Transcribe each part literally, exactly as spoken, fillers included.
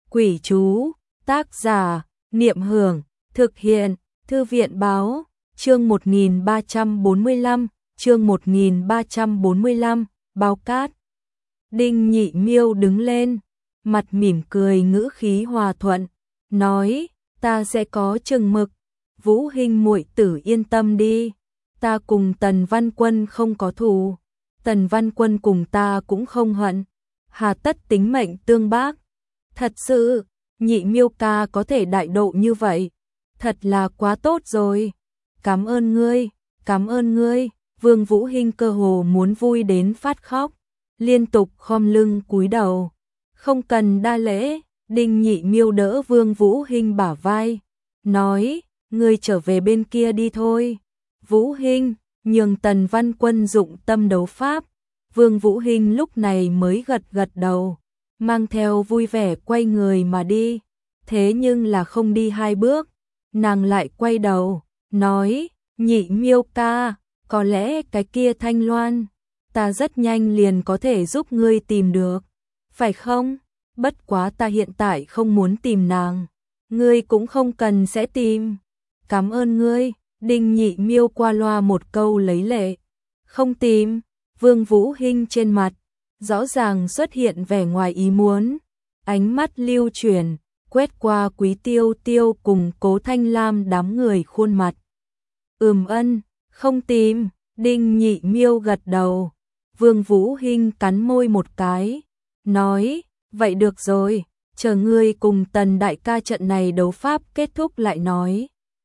Quỷ chú, tác giả, Niệm Hưởng, thực hiện, Thư viện báo, chương một nghìn ba trăm bốn mươi lăm, chương một nghìn ba trăm bốn mươi lăm, Bao Cát. Đinh Nhị Miêu đứng lên, mặt mỉm cười ngữ khí hòa thuận, nói, ta sẽ có chừng mực, Vũ Hinh muội tử yên tâm đi, ta cùng Tần Văn Quân không có thù, Tần Văn Quân cùng ta cũng không hận, hà tất tính mệnh tương bác. Thật sự, Nhị Miêu ca có thể đại độ như vậy, thật là quá tốt rồi. Cảm ơn ngươi, cảm ơn ngươi. Vương Vũ Hinh cơ hồ muốn vui đến phát khóc, liên tục khom lưng cúi đầu. Không cần đa lễ, Đinh Nhị Miêu đỡ Vương Vũ Hinh bả vai, nói, ngươi trở về bên kia đi thôi. Vũ Hinh, nhường Tần Văn Quân dụng tâm đấu pháp. Vương Vũ Hinh lúc này mới gật gật đầu, mang theo vui vẻ quay người mà đi. Thế nhưng là không đi hai bước, nàng lại quay đầu, nói, Nhị Miêu ca, có lẽ cái kia Thanh Loan, ta rất nhanh liền có thể giúp ngươi tìm được, phải không? Bất quá ta hiện tại không muốn tìm nàng, ngươi cũng không cần sẽ tìm. Cảm ơn ngươi. Đinh Nhị Miêu qua loa một câu lấy lệ. Không tìm. Vương Vũ Hinh trên mặt rõ ràng xuất hiện vẻ ngoài ý muốn, ánh mắt lưu chuyển, quét qua Quý Tiêu Tiêu cùng Cố Thanh Lam đám người khuôn mặt. Ừm ân, không tìm. Đinh Nhị Miêu gật đầu. Vương Vũ Hinh cắn môi một cái, nói, vậy được rồi, chờ ngươi cùng Tần đại ca trận này đấu pháp kết thúc lại nói.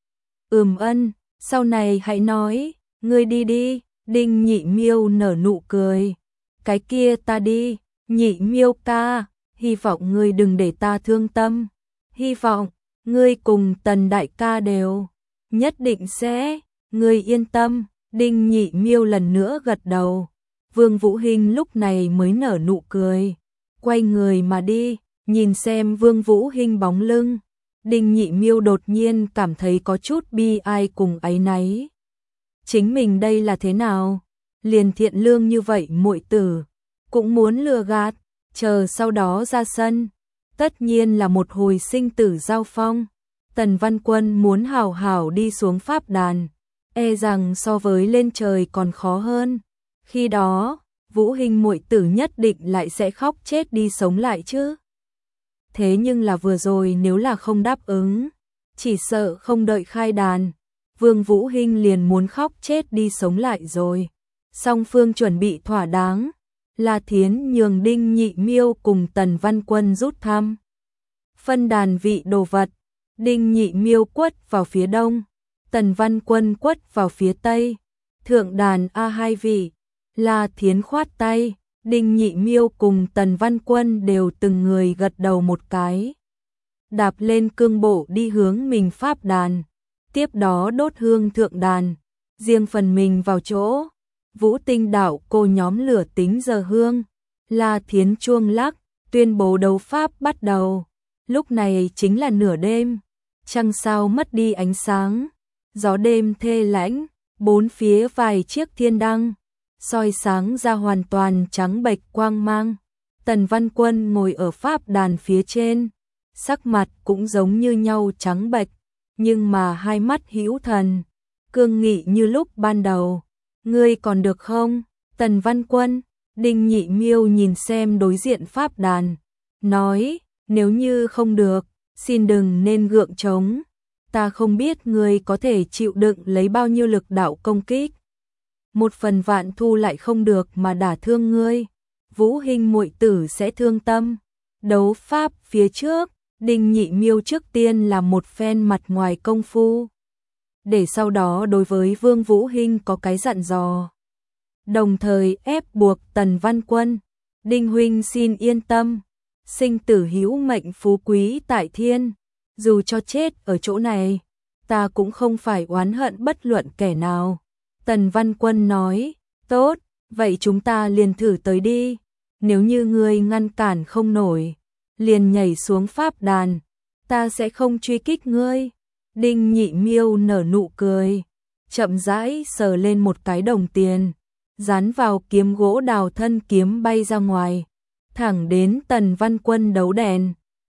Ừm ân, sau này hãy nói, ngươi đi đi. Đinh Nhị Miêu nở nụ cười. Cái kia ta đi, Nhị Miêu ca, hy vọng ngươi đừng để ta thương tâm. Hy vọng, ngươi cùng Tần đại ca đều, nhất định sẽ, ngươi yên tâm. Đinh Nhị Miêu lần nữa gật đầu. Vương Vũ Hinh lúc này mới nở nụ cười, quay người mà đi. Nhìn xem Vương Vũ Hinh bóng lưng, Đinh Nhị Miêu đột nhiên cảm thấy có chút bi ai cùng áy náy. Chính mình đây là thế nào? Liền thiện lương như vậy muội tử, cũng muốn lừa gạt, chờ sau đó ra sân. Tất nhiên là một hồi sinh tử giao phong. Tần Văn Quân muốn hào hảo đi xuống pháp đàn, e rằng so với lên trời còn khó hơn. Khi đó, Vũ Hinh muội tử nhất định lại sẽ khóc chết đi sống lại chứ. Thế nhưng là vừa rồi nếu là không đáp ứng, chỉ sợ không đợi khai đàn, Vương Vũ Hinh liền muốn khóc chết đi sống lại rồi. Song phương chuẩn bị thỏa đáng, La Thiến nhường Đinh Nhị Miêu cùng Tần Văn Quân rút thăm. Phân đàn vị đồ vật, Đinh Nhị Miêu quất vào phía đông, Tần Văn Quân quất vào phía tây. Thượng đàn a hai vị, La Thiến khoát tay, Đinh Nhị Miêu cùng Tần Văn Quân đều từng người gật đầu một cái. Đạp lên cương bộ đi hướng mình pháp đàn, tiếp đó đốt hương thượng đàn, riêng phần mình vào chỗ. Vũ Tinh đạo cô nhóm lửa tính giờ hương, La Thiến chuông lắc, tuyên bố đấu pháp bắt đầu. Lúc này chính là nửa đêm, trăng sao mất đi ánh sáng, gió đêm thê lãnh, bốn phía vài chiếc thiên đăng soi sáng ra hoàn toàn trắng bệch quang mang. Tần Văn Quân ngồi ở pháp đàn phía trên, sắc mặt cũng giống như nhau trắng bệch, nhưng mà hai mắt hữu thần, cương nghị như lúc ban đầu. Ngươi còn được không? Tần Văn Quân. Đinh Nhị Miêu nhìn xem đối diện pháp đàn, nói, nếu như không được, xin đừng nên gượng chống. Ta không biết ngươi có thể chịu đựng lấy bao nhiêu lực đạo công kích. Một phần vạn thu lại không được mà đả thương ngươi, Vũ Hinh muội tử sẽ thương tâm. Đấu pháp phía trước, Đinh Nhị Miêu trước tiên là một phen mặt ngoài công phu, để sau đó đối với Vương Vũ Hinh có cái dặn dò, đồng thời ép buộc Tần Văn Quân, Đinh huynh xin yên tâm, sinh tử hữu mệnh phú quý tại thiên, dù cho chết ở chỗ này, ta cũng không phải oán hận bất luận kẻ nào. Tần Văn Quân nói, tốt, vậy chúng ta liền thử tới đi, nếu như ngươi ngăn cản không nổi, liền nhảy xuống pháp đàn, ta sẽ không truy kích ngươi. Đinh Nhị Miêu nở nụ cười, chậm rãi sờ lên một cái đồng tiền, dán vào kiếm gỗ đào thân kiếm bay ra ngoài, thẳng đến Tần Văn Quân đấu đèn.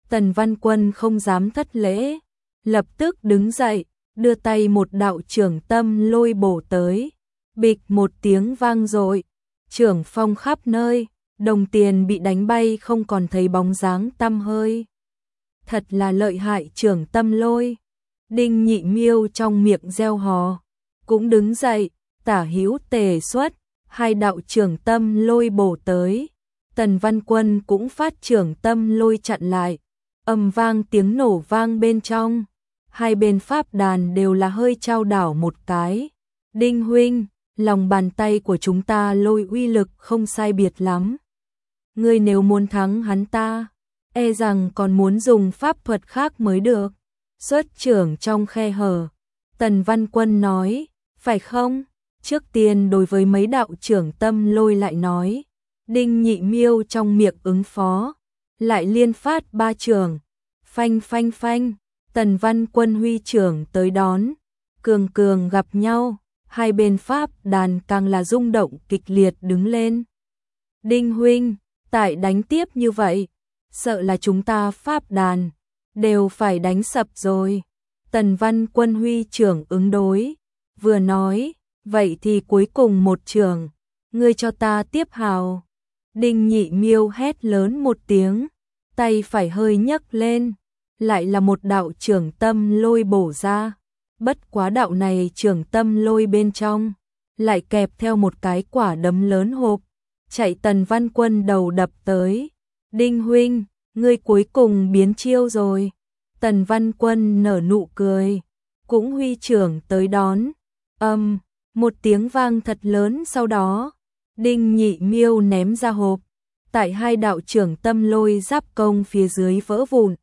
Tần Văn Quân không dám thất lễ, lập tức đứng dậy, đưa tay một đạo trưởng tâm lôi bổ tới. Bịch một tiếng vang dội, trưởng phong khắp nơi, đồng tiền bị đánh bay không còn thấy bóng dáng tăm hơi. Thật là lợi hại trưởng tâm lôi. Đinh Nhị Miêu trong miệng reo hò, cũng đứng dậy, tả hữu tề xuất, hai đạo trưởng tâm lôi bổ tới. Tần Văn Quân cũng phát trưởng tâm lôi chặn lại, ầm vang tiếng nổ vang bên trong. Hai bên pháp đàn đều là hơi trao đảo một cái. Đinh huynh, lòng bàn tay của chúng ta lôi uy lực không sai biệt lắm. Ngươi nếu muốn thắng hắn ta, e rằng còn muốn dùng pháp thuật khác mới được. Xuất trưởng trong khe hở, Tần Văn Quân nói, phải không? Trước tiên đối với mấy đạo trưởng tâm lôi lại nói. Đinh Nhị Miêu trong miệng ứng phó, lại liên phát ba trưởng. Phanh phanh phanh, Tần Văn Quân huy trưởng tới đón, cường cường gặp nhau, hai bên pháp đàn càng là rung động kịch liệt đứng lên. Đinh huynh, tại đánh tiếp như vậy, sợ là chúng ta pháp đàn đều phải đánh sập rồi. Tần Văn Quân huy trưởng ứng đối, vừa nói, vậy thì cuối cùng một trưởng, ngươi cho ta tiếp hào. Đinh Nhị Miêu hét lớn một tiếng, tay phải hơi nhấc lên, lại là một đạo trưởng tâm lôi bổ ra. Bất quá đạo này trưởng tâm lôi bên trong, lại kẹp theo một cái quả đấm lớn hộp, chạy Tần Văn Quân đầu đập tới. Đinh huynh, ngươi cuối cùng biến chiêu rồi. Tần Văn Quân nở nụ cười, cũng huy trưởng tới đón. Âm, một tiếng vang thật lớn sau đó, Đinh Nhị Miêu ném ra hộp, tại hai đạo trưởng tâm lôi giáp công phía dưới vỡ vụn.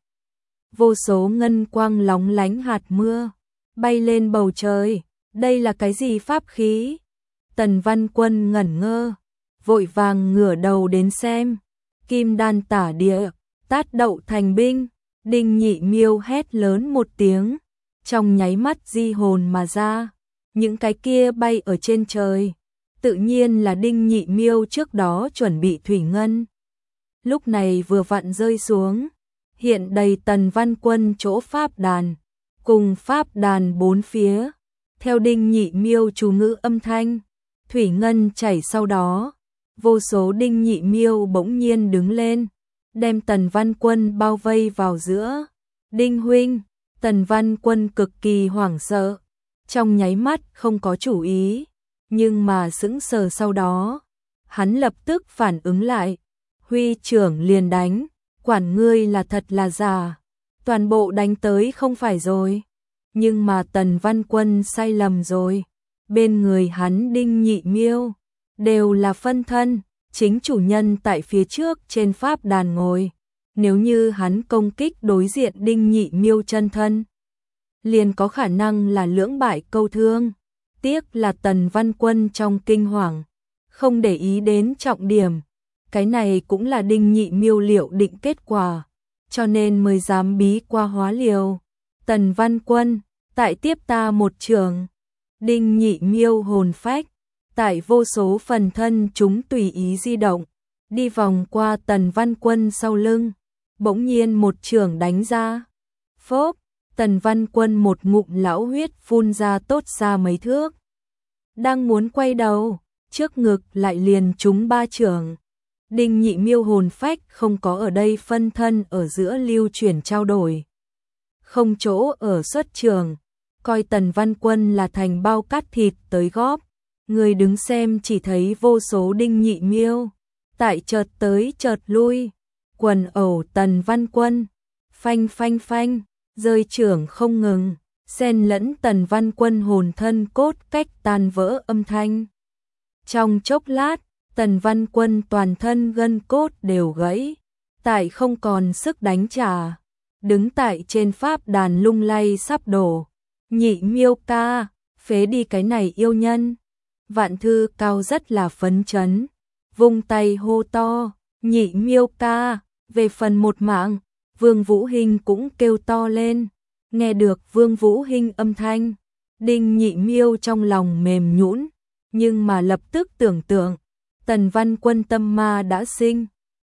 Vô số ngân quang lóng lánh hạt mưa, bay lên bầu trời. Đây là cái gì pháp khí? Tần Văn Quân ngẩn ngơ, vội vàng ngửa đầu đến xem. Kim đan tả địa, tát đậu thành binh. Đinh Nhị Miêu hét lớn một tiếng, trong nháy mắt di hồn mà ra. Những cái kia bay ở trên trời, tự nhiên là Đinh Nhị Miêu trước đó chuẩn bị thủy ngân. Lúc này vừa vặn rơi xuống, hiện đầy Tần Văn Quân chỗ pháp đàn, cùng pháp đàn bốn phía. Theo Đinh Nhị Miêu chú ngữ âm thanh, thủy ngân chảy sau đó, vô số Đinh Nhị Miêu bỗng nhiên đứng lên, đem Tần Văn Quân bao vây vào giữa. Đinh huynh, Tần Văn Quân cực kỳ hoảng sợ, trong nháy mắt không có chủ ý, nhưng mà sững sờ sau đó, hắn lập tức phản ứng lại, huy trưởng liền đánh, quản ngươi là thật là giả, toàn bộ đánh tới không phải rồi. Nhưng mà Tần Văn Quân sai lầm rồi, bên người hắn Đinh Nhị Miêu đều là phân thân, chính chủ nhân tại phía trước trên pháp đàn ngồi. Nếu như hắn công kích đối diện Đinh Nhị Miêu chân thân, liền có khả năng là lưỡng bại câu thương. Tiếc là Tần Văn Quân trong kinh hoàng, không để ý đến trọng điểm. Cái này cũng là Đinh Nhị Miêu liệu định kết quả, cho nên mới dám bí qua hóa liều. Tần Văn Quân, tại tiếp ta một trường. Đinh Nhị Miêu hồn phách, tại vô số phần thân chúng tùy ý di động, đi vòng qua Tần Văn Quân sau lưng, bỗng nhiên một trường đánh ra. Phốp, Tần Văn Quân một ngụm lão huyết phun ra tốt xa mấy thước. Đang muốn quay đầu, trước ngực lại liền trúng ba trường. Đinh Nhị Miêu hồn phách không có ở đây phân thân ở giữa lưu chuyển trao đổi, không chỗ ở xuất trường, coi Tần Văn Quân là thành bao cát thịt tới góp. Người đứng xem chỉ thấy vô số Đinh Nhị Miêu, tại chợt tới chợt lui, quần ẩu Tần Văn Quân, phanh phanh phanh, rơi trưởng không ngừng, xen lẫn Tần Văn Quân hồn thân cốt cách tan vỡ âm thanh. Trong chốc lát, Tần Văn Quân toàn thân gân cốt đều gãy, tại không còn sức đánh trả, đứng tại trên pháp đàn lung lay sắp đổ. Nhị Miêu ca, phế đi cái này yêu nhân. Vạn Thư Cao rất là phấn chấn, vung tay hô to, Nhị Miêu ca, về phần một mạng. Vương Vũ Hinh cũng kêu to lên, nghe được Vương Vũ Hinh âm thanh, Đinh Nhị Miêu trong lòng mềm nhũn, nhưng mà lập tức tưởng tượng, Tần Văn Quân tâm ma đã sinh,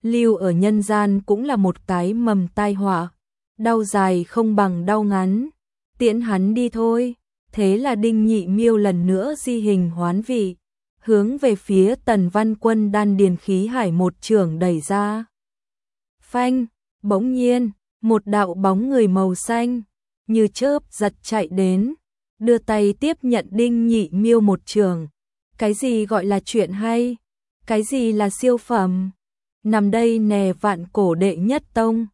lưu ở nhân gian cũng là một cái mầm tai họa, đau dài không bằng đau ngắn, tiễn hắn đi thôi. Thế là Đinh Nhị Miêu lần nữa di hình hoán vị, hướng về phía Tần Văn Quân đan điền khí hải một chưởng đẩy ra. Phanh, bỗng nhiên, một đạo bóng người màu xanh, như chớp giật chạy đến, đưa tay tiếp nhận Đinh Nhị Miêu một chưởng. Cái gì gọi là chuyện hay? Cái gì là siêu phẩm? Nằm đây nè vạn cổ đệ nhất tông,